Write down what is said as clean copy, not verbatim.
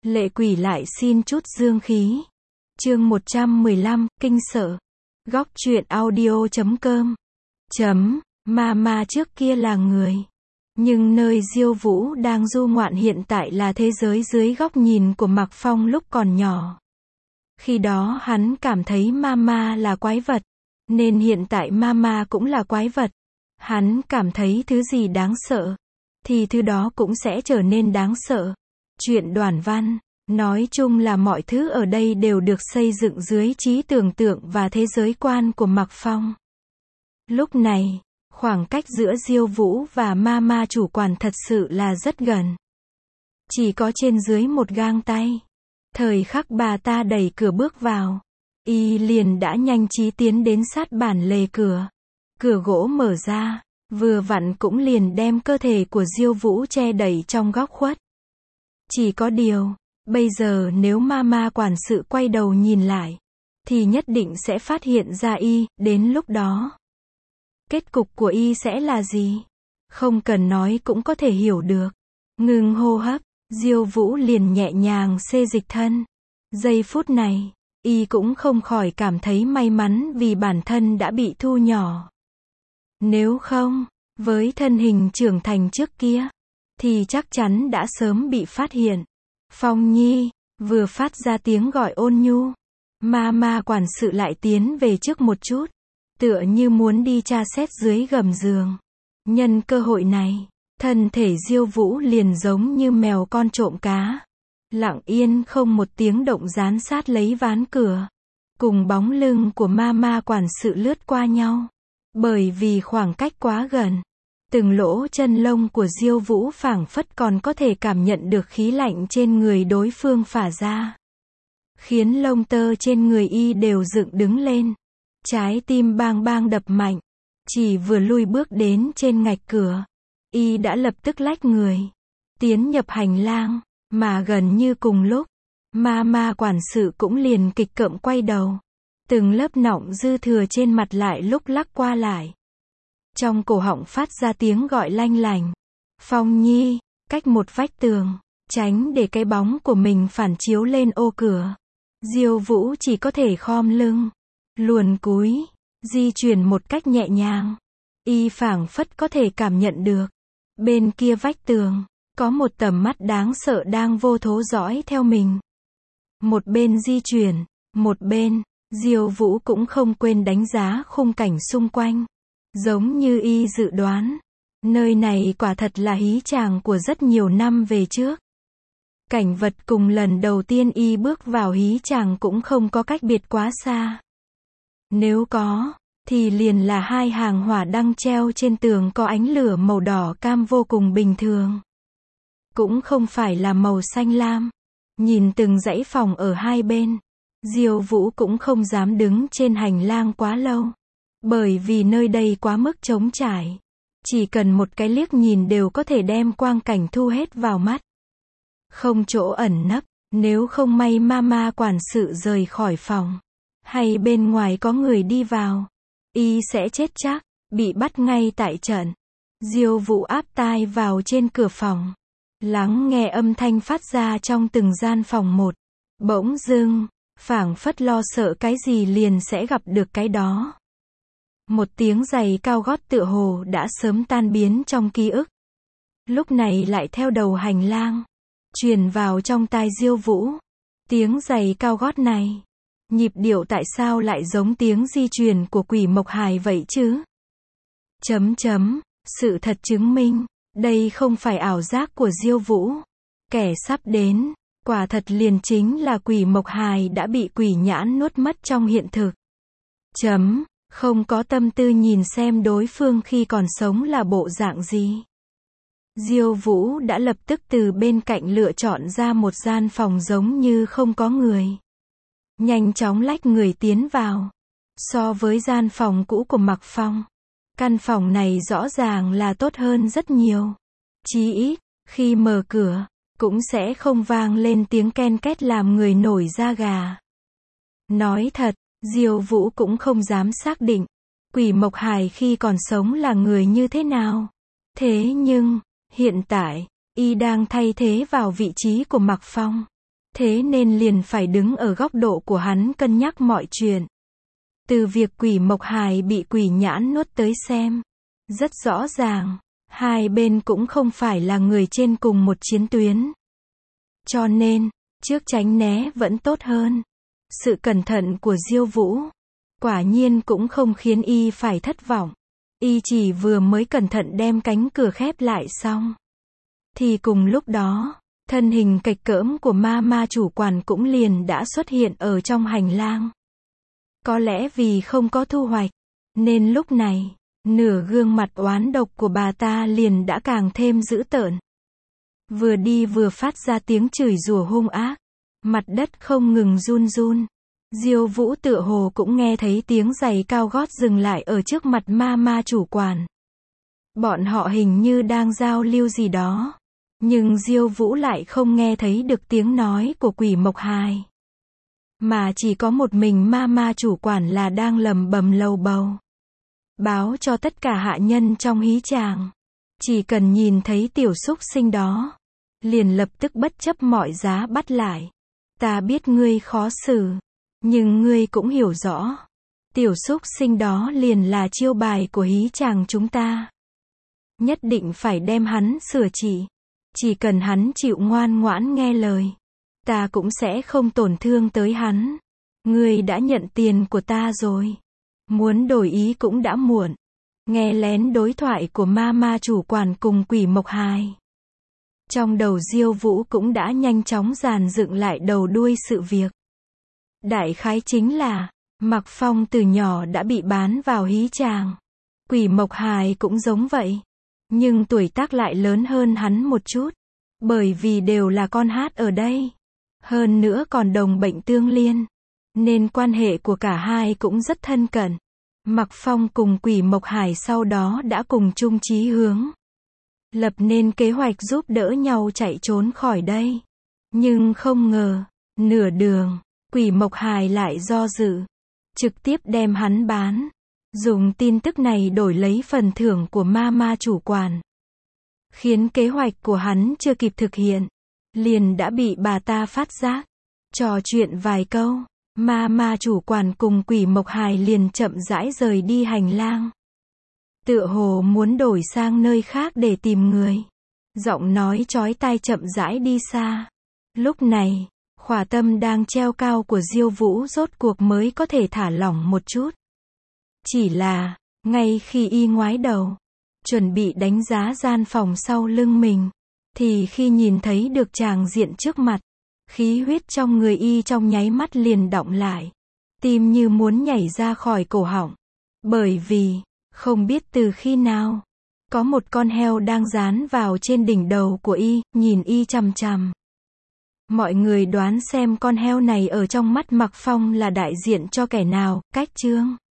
Lệ quỷ lại xin chút dương khí. Chương 115, kinh sợ. Góc truyện audio.com. Mama trước kia là người. Nhưng nơi Diêu Vũ đang du ngoạn hiện tại là thế giới dưới góc nhìn của Mạc Phong lúc còn nhỏ. Khi đó hắn cảm thấy Mama là quái vật. Nên hiện tại Mama cũng là quái vật. Hắn cảm thấy thứ gì đáng sợ, thì thứ đó cũng sẽ trở nên đáng sợ. Chuyện Đoàn văn. Nói chung là mọi thứ ở đây đều được xây dựng dưới trí tưởng tượng và thế giới quan của Mạc Phong. Lúc này, khoảng cách giữa Diêu Vũ và Mama chủ quản thật sự là rất gần. Chỉ có trên dưới một gang tay. Thời khắc bà ta đẩy cửa bước vào, y liền đã nhanh trí tiến đến sát bản lề cửa. Cửa gỗ mở ra, vừa vặn cũng liền đem cơ thể của Diêu Vũ che đậy trong góc khuất. Chỉ có điều, bây giờ nếu Mama quản sự quay đầu nhìn lại, thì nhất định sẽ phát hiện ra y, đến lúc đó. Kết cục của y sẽ là gì? Không cần nói cũng có thể hiểu được. Ngừng hô hấp, Diêu Vũ liền nhẹ nhàng xê dịch thân. Giây phút này, y cũng không khỏi cảm thấy may mắn vì bản thân đã bị thu nhỏ. Nếu không, với thân hình trưởng thành trước kia, thì chắc chắn đã sớm bị phát hiện. Phong Nhi, vừa phát ra tiếng gọi ôn nhu. Mama quản sự lại tiến về trước một chút, tựa như muốn đi tra xét dưới gầm giường. Nhân cơ hội này, thân thể Diêu Vũ liền giống như mèo con trộm cá. Lặng yên không một tiếng động dán sát lấy ván cửa. Cùng bóng lưng của Mama quản sự lướt qua nhau. Bởi vì khoảng cách quá gần, từng lỗ chân lông của Diêu Vũ phảng phất còn có thể cảm nhận được khí lạnh trên người đối phương phả ra. Khiến lông tơ trên người y đều dựng đứng lên. Trái tim bang bang đập mạnh. Chỉ vừa lui bước đến trên ngạch cửa, y đã lập tức lách người, tiến nhập hành lang, mà gần như cùng lúc, Mama quản sự cũng liền kịch cỡm quay đầu. Từng lớp nọng dư thừa trên mặt lại lúc lắc qua lại. Trong cổ họng phát ra tiếng gọi lanh lành. Phong Nhi, cách một vách tường, tránh để cái bóng của mình phản chiếu lên ô cửa. Diêu Vũ chỉ có thể khom lưng, luồn cúi, di chuyển một cách nhẹ nhàng. Y phảng phất có thể cảm nhận được, bên kia vách tường, có một tầm mắt đáng sợ đang vô thố dõi theo mình. Một bên di chuyển, một bên, Diêu Vũ cũng không quên đánh giá khung cảnh xung quanh. Giống như y dự đoán, nơi này quả thật là hí tràng của rất nhiều năm về trước. Cảnh vật cùng lần đầu tiên y bước vào hí tràng cũng không có cách biệt quá xa. Nếu có, thì liền là hai hàng hỏa đăng treo trên tường có ánh lửa màu đỏ cam vô cùng bình thường. Cũng không phải là màu xanh lam. Nhìn từng dãy phòng ở hai bên, Diêu Vũ cũng không dám đứng trên hành lang quá lâu. Bởi vì nơi đây quá mức trống trải. Chỉ cần một cái liếc nhìn đều có thể đem quang cảnh thu hết vào mắt. Không chỗ ẩn nấp, nếu không may Mama quản sự rời khỏi phòng, hay bên ngoài có người đi vào, y sẽ chết chắc, bị bắt ngay tại trận. Diêu Vũ áp tai vào trên cửa phòng, lắng nghe âm thanh phát ra trong từng gian phòng một. Bỗng dưng, phảng phất lo sợ cái gì liền sẽ gặp được cái đó. Một tiếng giày cao gót tựa hồ đã sớm tan biến trong ký ức. Lúc này lại theo đầu hành lang, truyền vào trong tai Diêu Vũ. Tiếng giày cao gót này, nhịp điệu tại sao lại giống tiếng di truyền của quỷ Mộc Hài vậy chứ? Sự thật chứng minh, đây không phải ảo giác của Diêu Vũ. Kẻ sắp đến, quả thật liền chính là quỷ Mộc Hài đã bị quỷ nhãn nuốt mất trong hiện thực. Không có tâm tư nhìn xem đối phương khi còn sống là bộ dạng gì. Diêu Vũ đã lập tức từ bên cạnh lựa chọn ra một gian phòng giống như không có người. Nhanh chóng lách người tiến vào. So với gian phòng cũ của Mạc Phong, căn phòng này rõ ràng là tốt hơn rất nhiều. Chí ít, khi mở cửa, cũng sẽ không vang lên tiếng ken két làm người nổi da gà. Nói thật, Diêu Vũ cũng không dám xác định, quỷ Mộc Hài khi còn sống là người như thế nào. Thế nhưng, hiện tại, y đang thay thế vào vị trí của Mạc Phong. Thế nên liền phải đứng ở góc độ của hắn cân nhắc mọi chuyện. Từ việc Quỷ Mộc Hài bị quỷ nhãn nuốt tới xem. Rất rõ ràng, hai bên cũng không phải là người trên cùng một chiến tuyến. Cho nên, trước tránh né vẫn tốt hơn. Sự cẩn thận của Diêu Vũ, quả nhiên cũng không khiến y phải thất vọng. Y chỉ vừa mới cẩn thận đem cánh cửa khép lại xong. Thì cùng lúc đó, thân hình cạch cỡm của ma chủ quản cũng liền đã xuất hiện ở trong hành lang. Có lẽ vì không có thu hoạch, nên lúc này, nửa gương mặt oán độc của bà ta liền đã càng thêm dữ tợn. Vừa đi vừa phát ra tiếng chửi rủa hung ác. Mặt đất không ngừng run run. Diêu Vũ tựa hồ cũng nghe thấy tiếng giày cao gót dừng lại ở trước mặt ma chủ quản. Bọn họ hình như đang giao lưu gì đó. Nhưng Diêu Vũ lại không nghe thấy được tiếng nói của Quỷ Mộc Hài. Mà chỉ có một mình ma chủ quản là đang lẩm bẩm lầu bầu. Báo cho tất cả hạ nhân trong hí tràng. Chỉ cần nhìn thấy tiểu súc sinh đó, liền lập tức bất chấp mọi giá bắt lại. Ta biết ngươi khó xử, nhưng ngươi cũng hiểu rõ. Tiểu súc sinh đó liền là chiêu bài của hí tràng chúng ta. Nhất định phải đem hắn sửa trị. Chỉ cần hắn chịu ngoan ngoãn nghe lời, ta cũng sẽ không tổn thương tới hắn. Ngươi đã nhận tiền của ta rồi. Muốn đổi ý cũng đã muộn. Nghe lén đối thoại của ma chủ quản cùng Quỷ Mộc Hài. Trong đầu Diêu Vũ cũng đã nhanh chóng dàn dựng lại đầu đuôi sự việc. Đại khái chính là, Mạc Phong từ nhỏ đã bị bán vào hí tràng. Quỷ Mộc Hài cũng giống vậy. Nhưng tuổi tác lại lớn hơn hắn một chút. Bởi vì đều là con hát ở đây. Hơn nữa còn đồng bệnh tương liên. Nên quan hệ của cả hai cũng rất thân cận. Mạc Phong cùng Quỷ Mộc Hài sau đó đã cùng chung chí hướng. Lập nên kế hoạch giúp đỡ nhau chạy trốn khỏi đây. Nhưng không ngờ, nửa đường, Quỷ Mộc Hài lại do dự. Trực tiếp đem hắn bán. Dùng tin tức này đổi lấy phần thưởng của ma chủ quản. Khiến kế hoạch của hắn chưa kịp thực hiện. Liền đã bị bà ta phát giác. Trò chuyện vài câu. Ma chủ quản cùng Quỷ Mộc Hài liền chậm rãi rời đi hành lang. Tựa hồ muốn đổi sang nơi khác để tìm người. Giọng nói chói tai chậm rãi đi xa. Lúc này, khỏa tâm đang treo cao của Diêu Vũ rốt cuộc mới có thể thả lỏng một chút. Chỉ là, ngay khi y ngoái đầu, chuẩn bị đánh giá gian phòng sau lưng mình, thì khi nhìn thấy được tràng diện trước mặt, khí huyết trong người y trong nháy mắt liền đọng lại. Tim như muốn nhảy ra khỏi cổ họng. Bởi vì, không biết từ khi nào, có một con heo đang dán vào trên đỉnh đầu của y, nhìn y chằm chằm. Mọi người đoán xem con heo này ở trong mắt Mạc Phong là đại diện cho kẻ nào, Cách Chương.